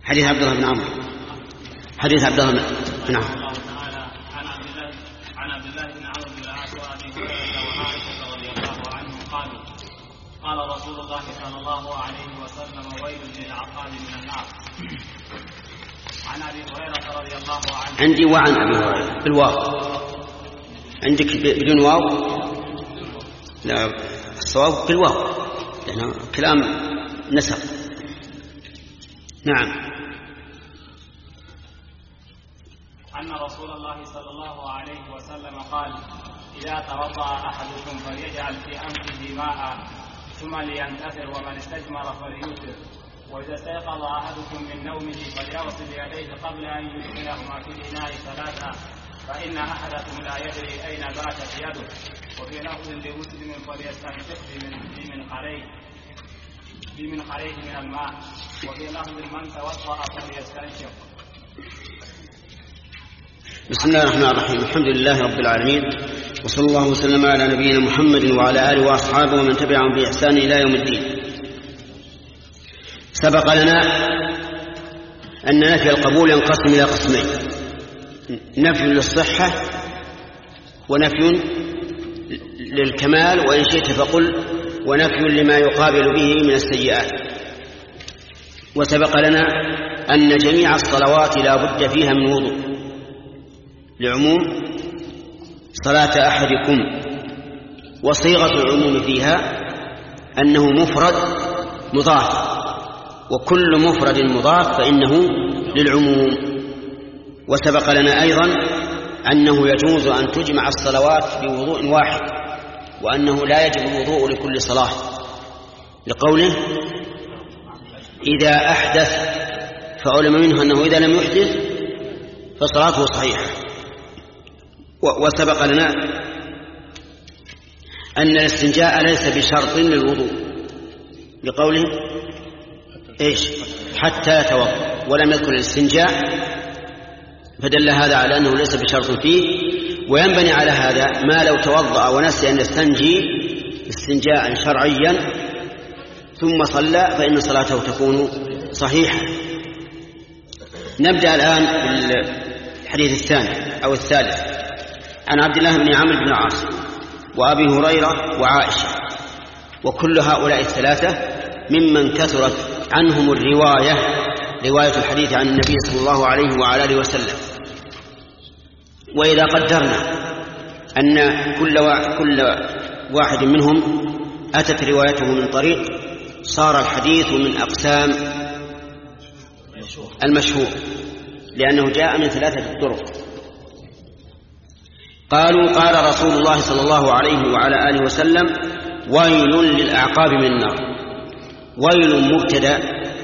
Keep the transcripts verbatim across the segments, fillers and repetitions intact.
حديث عبد الله بن عمرو حديث عبد الله بن عمرو عن عبد الله بن عمرو بن العاص وابي هريره وعائشه رضي الله عنهم قالوا قال رسول الله صلى الله عليه وسلم ويل للعقاب من النار. عن ابي هريره رضي الله عنه. عندي وعن ابي هريره بالواو، عندك بدون واو؟ لا، الصواب بالواو لأنه كلام نسق. نعم. أن رسول الله صلى الله عليه وسلم قال إذا توضأ أحدكم فليجعل في أنفه ماء ثم لينتثر ومن استجمر فليوتر وإذا استيقظ أحدكم من نومه فليغسل يديه قبل أن يدخلهما في الإناء ثلاثة فإن أحدكم لا يدري أين باتت يده. وفي لفظ لمسلم فليستنشق بمنخريه بمنخريه من الماء. وفي لفظ من توضأ فليستنشق. بسم الله الرحمن الرحيم. الحمد لله رب العالمين، وصلى الله وسلم على نبينا محمد وعلى آله وأصحابه ومن تبعهم بإحسان إلى يوم الدين. سبق لنا أن نفي القبول ينقسم إلى قسمين: نفي للصحة ونفي للكمال، وإن شئت فقل ونفي لما يقابل به من السيئات. وسبق لنا أن جميع الصلوات لا بد فيها من وضوء لعموم صلاة أحدكم، وصيغة العموم فيها أنه مفرد مضاف، وكل مفرد مضاف فإنه للعموم. وسبق لنا أيضا أنه يجوز أن تجمع الصلوات بوضوء واحد، وأنه لا يجب الوضوء لكل صلاة، لقوله إذا أحدث، فعلم منه أنه إذا لم يحدث فصلاته صحيحة. وسبق لنا أن الاستنجاء ليس بشرط للوضوء، لقوله إيش حتى يتوضأ، ولم يذكر الاستنجاء، فدل هذا على أنه ليس بشرط فيه. وينبني على هذا ما لو توضأ ونسي أن يستنجي استنجاء شرعيا ثم صلى فإن صلاته تكون صحيحة. نبدأ الآن بالحديث الثاني أو الثالث عن عبد الله بن عمرو بن العاص وأبي هريرة وعائشة، وكل هؤلاء الثلاثة ممن كثرت عنهم الرواية رواية الحديث عن النبي صلى الله عليه وعلى آله وسلم. وإذا قدرنا أن كل واحد منهم أتت روايته من طريق، صار الحديث من أقسام المشهور، لأنه جاء من ثلاثة طرق. قالوا قال رسول الله صلى الله عليه وعلى آله وسلم ويل للأعقاب من النار. ويل مبتدأ،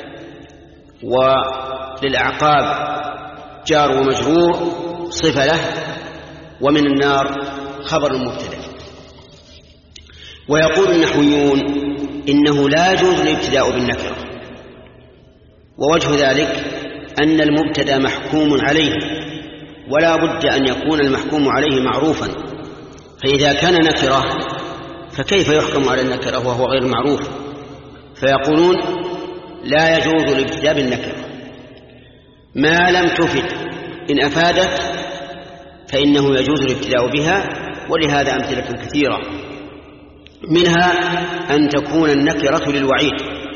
وللأعقاب جار ومجرور صفة له، ومن النار خبر مبتدأ. ويقول النحويون إنه لا يجوز الابتداء بالنكرة، ووجه ذلك أن المبتدأ محكوم عليه، ولا بد أن يكون المحكوم عليه معروفا، فإذا كان نكرة فكيف يحكم على النكرة وهو غير معروف؟ فيقولون لا يجوز الابتداء بالنكرة ما لم تفد، إن أفادت فإنه يجوز الابتداء بها. ولهذا أمثلة كثيرة، منها أن تكون النكرة للوعيد،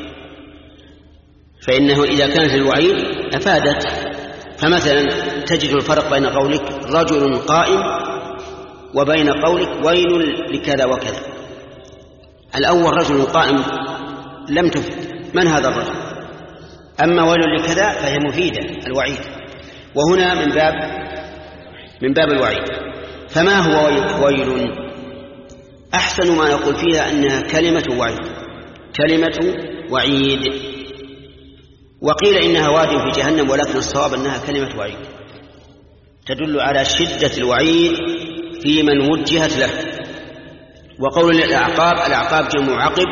فإنه إذا كانت للوعيد أفادت. فمثلا تجد الفرق بين قولك رجل قائم وبين قولك ويل لكذا وكذا. الأول رجل قائم لم تفد من هذا الرجل، أما ويل لكذا فهي مفيدة الوعيد، وهنا من باب من باب الوعيد. فما هو ويل؟ أحسن ما نقول فيها أنها كلمة وعيد، كلمة وعيد. وقيل إنها واد في جهنم، ولكن الصواب أنها كلمة وعيد تدل على شدة الوعيد في من وجهت له. وقول الأعقاب، الأعقاب جمع عقب،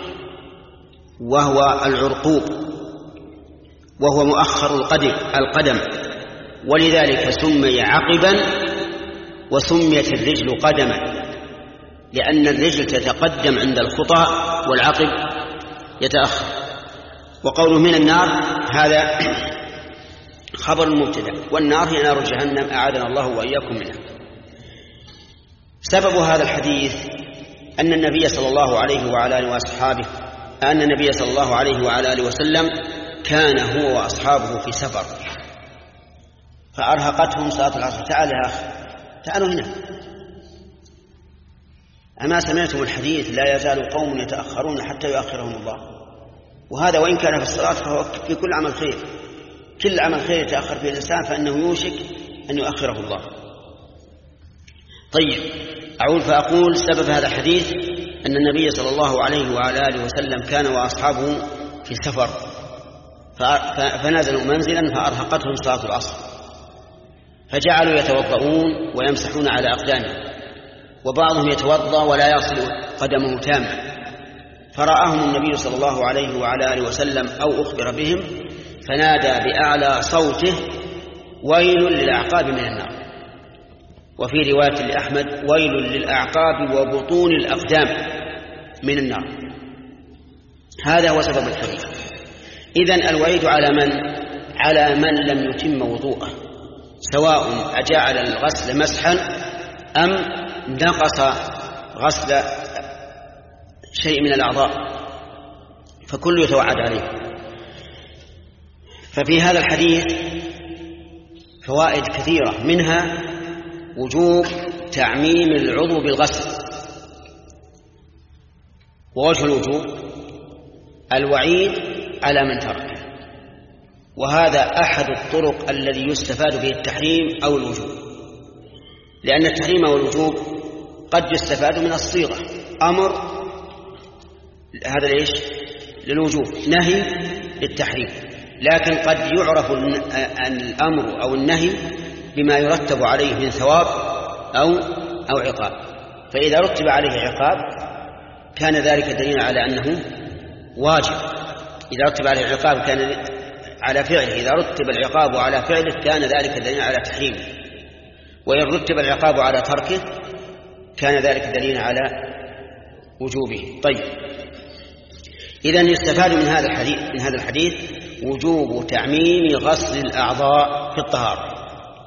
وهو العرقوب، وهو مؤخر القدم القدم ولذلك سمي عقبا، وسميت الرجل قدما، لأن الرجل تتقدم عند الخطى والعقب يتأخر. وقوله من النار هذا خبر المبتدأ، والنار هي نار جهنم أعاذنا الله وإياكم منها. سبب هذا الحديث أن النبي صلى الله عليه وعلى آله وأصحابه أن النبي صلى الله عليه وعلى آله وسلم كان هو وأصحابه في سفر فأرهقتهم صلاة العصر. تعال يا أخي، تعالوا هنا، أما سمعتم الحديث لا يزال قوم يتأخرون حتى يؤخرهم الله. وهذا وإن كان في الصلاة فهو في كل عمل خير، كل عمل خير يتأخر فيه الإنسان فإنه يوشك أن يؤخره الله. طيب، أعود فأقول سبب هذا الحديث أن النبي صلى الله عليه وعلى آله وسلم كان وأصحابه في سفر فنزلوا منزلا فأرهقتهم صلاة العصر، فجعلوا يتوضؤون ويمسحون على أقدامهم، وبعضهم يتوضأ ولا يصل قدمه تامة، فرآهم النبي صلى الله عليه وعلى آله وسلم أو أخبر بهم فنادى بأعلى صوته: ويل للأعقاب من النار. وفي رواية لأحمد: ويل للأعقاب وبطون الأقدام من النار. هذا هو سبب الحديث. إذن الوعيد على من؟ على من لم يتم وضوءه، سواء أجعل الغسل مسحا أم نقص غسل شيء من الأعضاء، فكل يتوعد عليه. ففي هذا الحديث فوائد كثيرة، منها وجوب تعميم العضو بالغسل، ووجه الوجوب الوعيد على من تركه، وهذا أحد الطرق الذي يستفاد به التحريم أو الوجوب، لأن التحريم أو الوجوب قد يستفاد من الصيغة، أمر هذا ليش؟ للوجوب، نهي للتحريم، لكن قد يعرف الأمر أو النهي بما يرتب عليه من ثواب أو أو عقاب. فإذا رتب عليه عقاب كان ذلك دليلا على أنه واجب، إذا رتب عليه عقاب كان على فعله، إذا رتب العقاب على فعله كان ذلك دليلا على تحريمه، وإن رتب العقاب على تركه كان ذلك دليلا على وجوبه. طيب، إذن يستفاد من هذا الحديث من هذا الحديث وجوب تعميم غسل الأعضاء في الطهارة،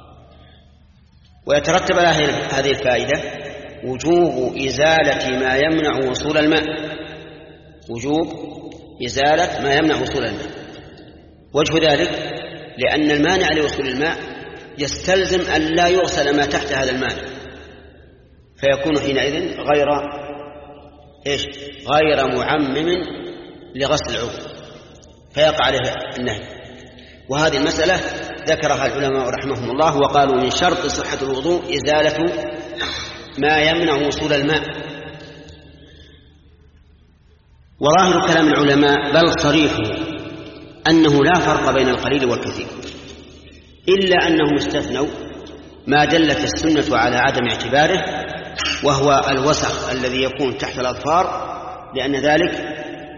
ويترتب على هذه الفائدة وجوب إزالة ما يمنع وصول الماء، وجوب إزالة ما يمنع وصول الماء. وجه ذلك لأن المانع لوصول الماء يستلزم أن لا يغسل ما تحت هذا المانع، فيكون حينئذ غير إيش؟ غير معمم لغسل العضو، فيقع عليه النهي. وهذه المسألة ذكرها العلماء رحمهم الله، وقالوا من شرط صحة الوضوء إزالة ما يمنع وصول الماء. وظاهر كلام العلماء بل صريحه أنه لا فرق بين القليل والكثير، إلا أنهم استثنوا ما دلت السنة على عدم اعتباره، وهو الوسخ الذي يكون تحت الأظفار، لأن ذلك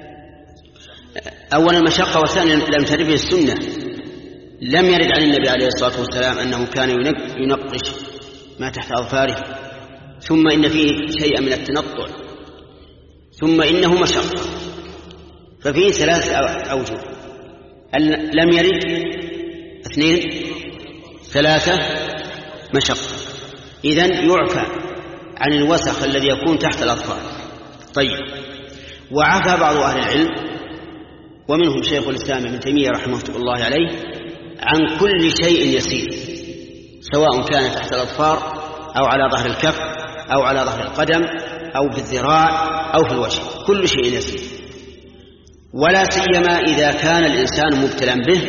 أولا مشقة، وثانيا لم ترد به السنة، لم يرد عن النبي عليه الصلاة والسلام أنه كان ينقش ما تحت أظفاره، ثم إن فيه شيئا من التنطع، ثم إنه مشقة، ففيه ثلاث أوجه: لم يرد، اثنين، ثلاثة، مشقة. إذن يعفى عن الوسخ الذي يكون تحت الأظفار. طيب، وعفى بعض أهل العلم ومنهم شيخ الإسلام ابن تيمية رحمه الله عليه عن كل شيء يسير، سواء كان تحت الأظفار أو على ظهر الكف أو على ظهر القدم أو في الذراع أو في الوجه، كل شيء يسير، ولا سيما إذا كان الإنسان مبتلا به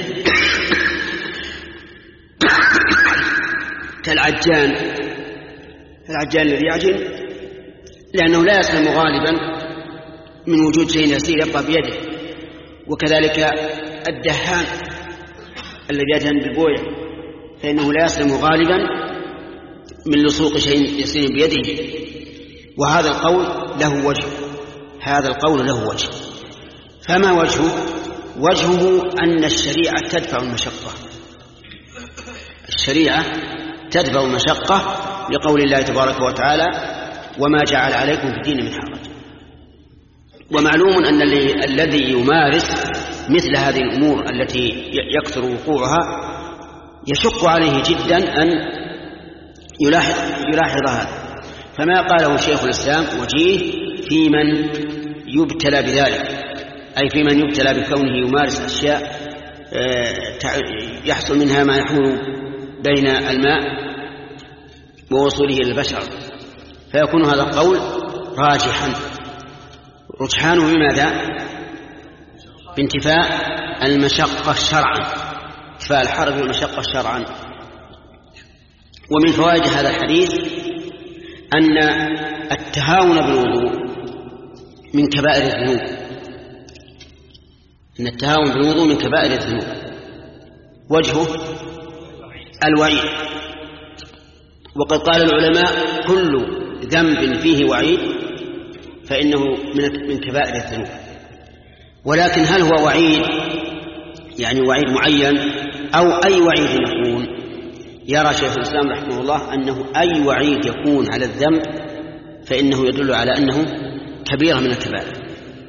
كالعجان العجان الذي يعجن، لأنه لا يسلم غالبا من وجود شيء يسير يبقى بيده، وكذلك الدهان الذي يدهن بالبوية فإنه لا يسلم غالبا من لصوق شيء يسير بيده. وهذا القول له وجه، هذا القول له وجه. فما وجهه؟ وجهه أن الشريعة تدفع المشقة، الشريعة تدفع المشقة لقول الله تبارك وتعالى: وما جعل عليكم في الدين من حرج. ومعلوم أن الذي يمارس مثل هذه الأمور التي يكثر وقوعها يشق عليه جدا أن يلاحظ, يلاحظ هذا. فما قاله شيخ الإسلام وجيه في من يبتلى بذلك، أي في من يبتلى بكونه يمارس أشياء يحصل منها ما يحول بين الماء ووصوله إلى البشر، فيكون هذا القول راجحا. رجحانه بماذا؟ بانتفاء المشقة شرعا، انتفاء الحرج والمشقة شرعا. ومن فوائد هذا الحديث أن التهاون بالوضوء من كبائر الذنوب، أن التهاون بالوضوء من كبائر الذنوب. وجهه الوعيد، وقد قال العلماء كل ذنب فيه وعيد فإنه من كبائر الذنوب. ولكن هل هو وعيد يعني وعيد معين أو أي وعيد يكون؟ يرى شيخ الإسلام رحمه الله أنه أي وعيد يكون على الذنب فإنه يدل على أنه كبيرة من الكبائر.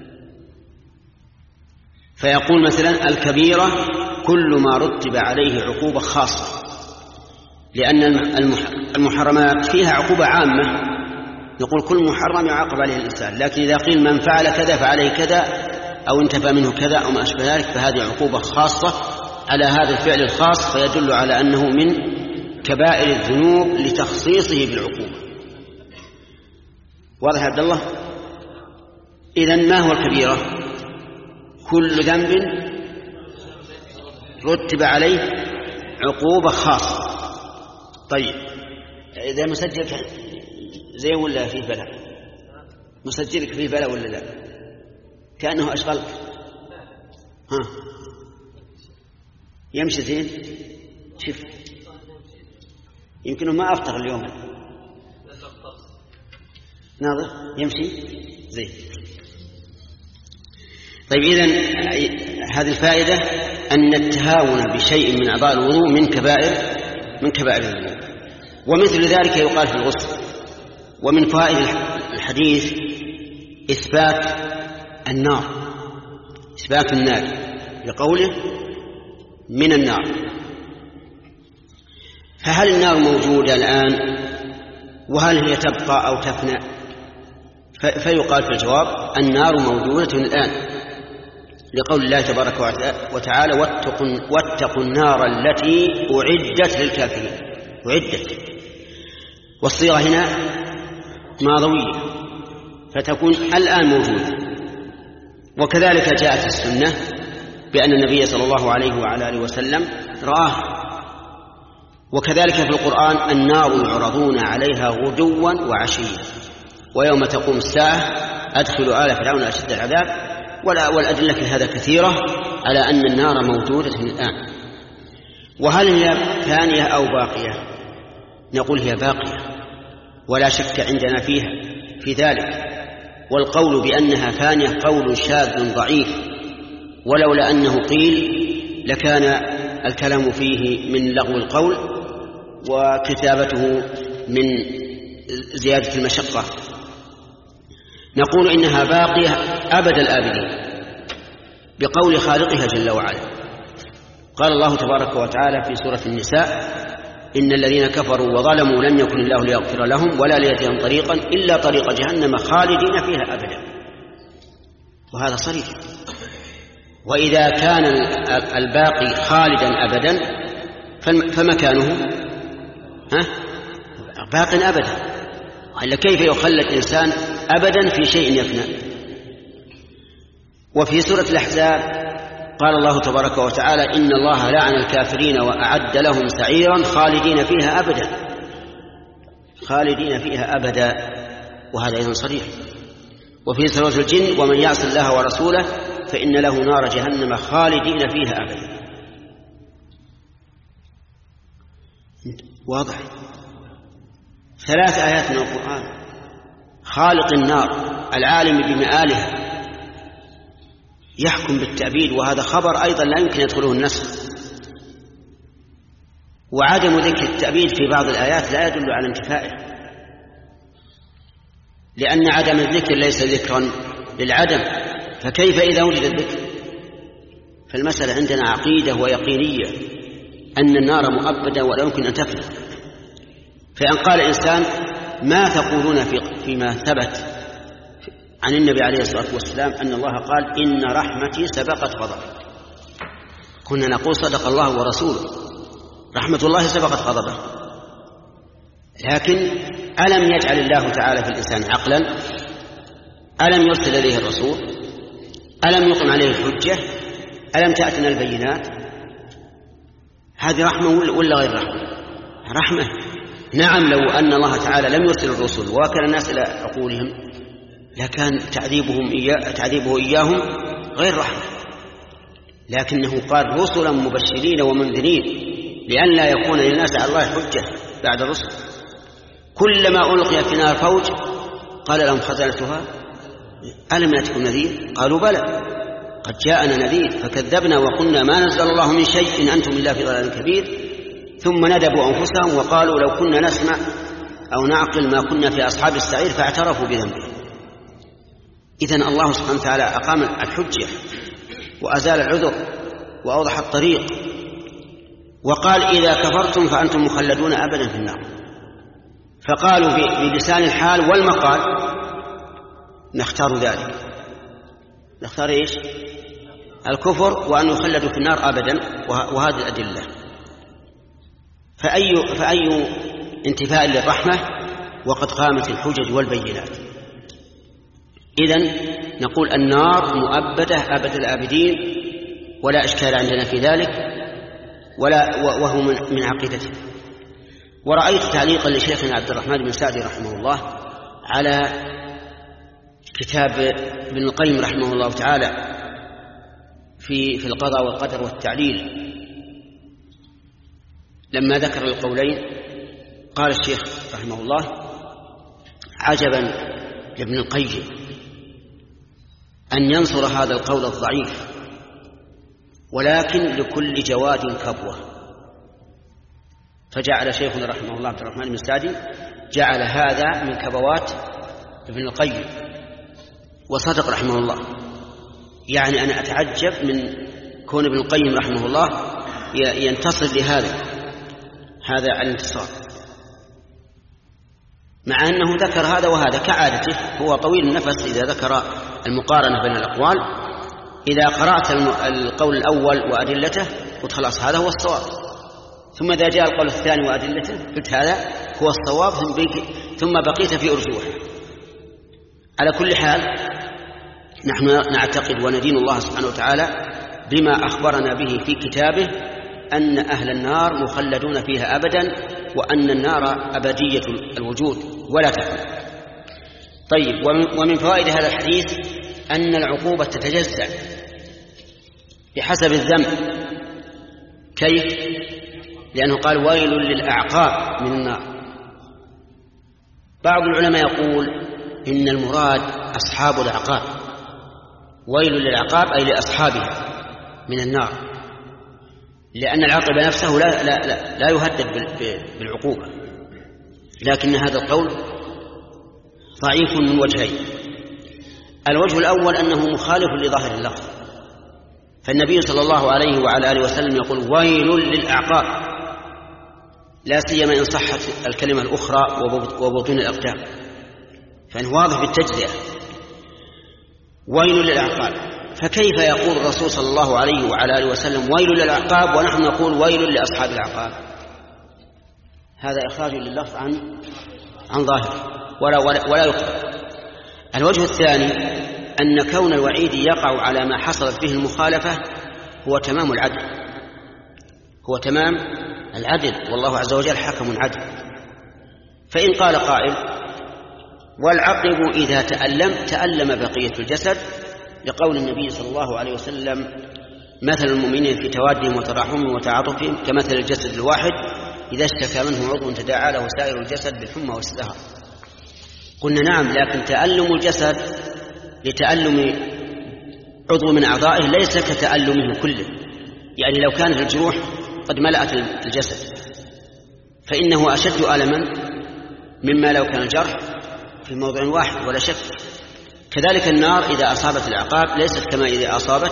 فيقول مثلا الكبيرة كل ما رتب عليه عقوبة خاصة، لأن المحرمات فيها عقوبة عامة، نقول كل محرم يعاقب عليه الإنسان، لكن إذا قيل من فعل كذا فعليه كذا أو انتفى منه كذا أو ما أشبه ذلك فهذه عقوبة خاصة على هذا الفعل الخاص، فيدل على أنه من كبائر الذنوب لتخصيصه بالعقوبة. واضح عبد الله؟ إذن ما هو الكبيرة؟ كل ذنب رتب عليه عقوبة خاصة. طيب إذا مسجلك زي ولا في بلا؟ مسجلك في بلا ولا لا؟ كأنه أشغلك. ها يمشي زين؟ شوف يمكنه ما أفطر اليوم. ناظر يمشي زين. طيب إذن هذه الفائدة أن التهاون بشيء من أعضاء الوضوء من كبائر من كبائر الذنوب. ومثل ذلك يقال في الغسل. ومن فوائد الحديث إثبات النار، إثبات النار بقوله من النار. فهل النار موجودة الآن وهل هي تبقى أو تفنى؟ فيقال في الجواب النار موجودة الآن لقول الله تبارك وتعالى واتقوا, واتقوا النار التي أعدت للكافرين. أعدت، والصيغة هنا ماضوية فتكون الآن موجودة. وكذلك جاءت السنة بأن النبي صلى الله عليه وعلى آله وسلم رآه. وكذلك في القرآن النار يعرضون عليها غدوا وعشيا ويوم تقوم الساعة أدخلوا آل فرعون أشد العذاب. والأدلة في هذا كثيرة على أن النار موجودة الآن. وهل هي ثانية أو باقية؟ نقول هي باقية ولا شك عندنا فيها في ذلك. والقول بأنها ثانية قول شاذ ضعيف، ولولا أنه قيل لكان الكلام فيه من لغو القول وكتابته من زيادة المشقة. نقول إنها باقية أبد الآبدين بقول خالقها جل وعلا. قال الله تبارك وتعالى في سورة النساء إن الذين كفروا وظلموا لن يكن الله ليغفر لهم ولا ليهديهم طريقا إلا طريق جهنم خالدين فيها أبدا. وهذا صريح. وإذا كان الباقي خالدا أبدا فمكانه ها باق أبدا. وإلا كيف يخلد الإنسان أبدا في شيء يفنى؟ وفي سورة الأحزاب قال الله تبارك وتعالى إن الله لعن الكافرين وأعد لهم سعيرا خالدين فيها أبدا. خالدين فيها أبدا، وهذا أيضا صريح. وفي سورة الجن ومن يعص الله ورسوله فإن له نار جهنم خالدين فيها أبدا. واضح. ثلاث آيات من القرآن. خالق النار العالم بمآلها يحكم بالتأبيد، وهذا خبر أيضا لا يمكن يدخله النسخ. وعدم ذكر التأبيد في بعض الآيات لا يدل على انتفائه، لأن عدم الذكر ليس ذكرا للعدم، فكيف إذا وجد الذكر؟ فالمسألة عندنا عقيدة ويقينية، أن النار مؤبدة ولا يمكن أن تفنى. فإن قال إنسان ما تقولون في فيما ثبت عن النبي عليه الصلاة والسلام أن الله قال إن رحمتي سبقت غضبي، كنا نقول صدق الله ورسوله، رحمة الله سبقت غضبه. لكن ألم يجعل الله تعالى في الإنسان عقلا؟ ألم يرسل إليه الرسول؟ ألم يقم عليه الحجة؟ ألم تأتنا البينات؟ هذه رحمة ولا غير رحمة؟ رحمة. نعم، لو أن الله تعالى لم يرسل الرسل ووكل الناس إلى عقولهم لكان تعذيبهم إياه تعذيبه إياهم غير رحمة، لكنه قال رسلا مبشرين ومنذرين لئلا يكون للناس على الله حجة بعد الرسل. كلما ألقي في نار فوج قال لهم خزنتها ألم يأتكم نذير؟ قالوا بلى قد جاءنا نذير فكذبنا وقلنا ما نزل الله من شيء إن أنتم إلا في ضلال كبير، ثم ندبوا أنفسهم وقالوا لو كنا نسمع أو نعقل ما كنا في أصحاب السعير فاعترفوا بذنبهم. إذن الله سبحانه وتعالى أقام الحجة وأزال العذر وأوضح الطريق، وقال إذا كفرتم فأنتم مخلدون أبدا في النار. فقالوا بلسان الحال والمقال نختار ذلك، نختار إيش؟ الكفر وأن يخلدوا في النار أبدا، وهذه الأدلة. فأي, فأي انتفاء للرحمة وقد قامت الحجج والبينات. إذن نقول النار مؤبدة أبد الآبدين ولا إشكال عندنا في ذلك، ولا وهو من عقيدته. ورأيت تعليقا لشيخنا عبد الرحمن بن سعدي رحمه الله على كتاب ابن القيم رحمه الله تعالى في في القضاء والقدر والتعليل، لما ذكر القولين قال الشيخ رحمه الله عجبا لابن القيم أن ينصر هذا القول الضعيف، ولكن لكل جواد كبوة. فجعل شيخنا رحمه الله عبد الرحمن بن سعدي جعل هذا من كبوات ابن القيم، وصدق رحمه الله. يعني أنا أتعجب من كون ابن القيم رحمه الله ينتصر لهذا هذا الانتصار، مع أنه ذكر هذا وهذا كعادته، هو طويل النفس إذا ذكر المقارنة بين الأقوال. إذا قرأت القول الأول وأدلته قلت خلاص هذا هو الصواب، ثم إذا جاء القول الثاني وأدلته قلت هذا هو الصواب، ثم بقيت في أرجوح. على كل حال نحن نعتقد وندين الله سبحانه وتعالى بما أخبرنا به في كتابه أن أهل النار مخلدون فيها أبدا، وأن النار أبدية الوجود ولا تفنى. طيب، ومن فوائد هذا الحديث أن العقوبة تتجزأ بحسب الذنب. كيف؟ لأنه قال ويل للأعقاب من النار. بعض العلماء يقول إن المراد أصحاب الأعقاب، ويل للأعقاب أي لأصحابها من النار، لأن العاقب نفسه لا, لا, لا, لا يهدد بالعقوبة. لكن هذا القول ضعيف من وجهين. الوجه الأول أنه مخالف لظاهر اللفظ، فالنبي صلى الله عليه وعلى آله وسلم يقول ويل للأعقاب، لا سيما إن صحت الكلمة الأخرى وبطون الأقدام، فإن واضح بالتجزئة ويل للأعقاب. فكيف يقول الرسول صلى الله عليه وعلى آله وسلم ويل للأعقاب ونحن نقول ويل لأصحاب الأعقاب؟ هذا إخراج لللفظ عن عن ظاهر ولا ولا, ولا يقبل. الوجه الثاني أن كون الوعيد يقع على ما حصلت به المخالفة هو تمام العدل، هو تمام العدل، والله عز وجل حكم عدل. فإن قال قائل والعقب إذا تألم تألم بقية الجسد، لقول النبي صلى الله عليه وسلم مثل المؤمنين في توادهم وتراحمهم وتعاطفهم كمثل الجسد الواحد إذا اشتكى منه عضو تداعى له سائر الجسد بالحمى والسهر. قلنا نعم، لكن تألم الجسد لتألم عضو من أعضائه ليس كتألمه كله. يعني لو كانت الجروح قد ملأت الجسد فإنه أشد ألما مما لو كان الجرح في موضع واحد ولا شك. كذلك النار إذا أصابت العقاب ليست كما إذا أصابت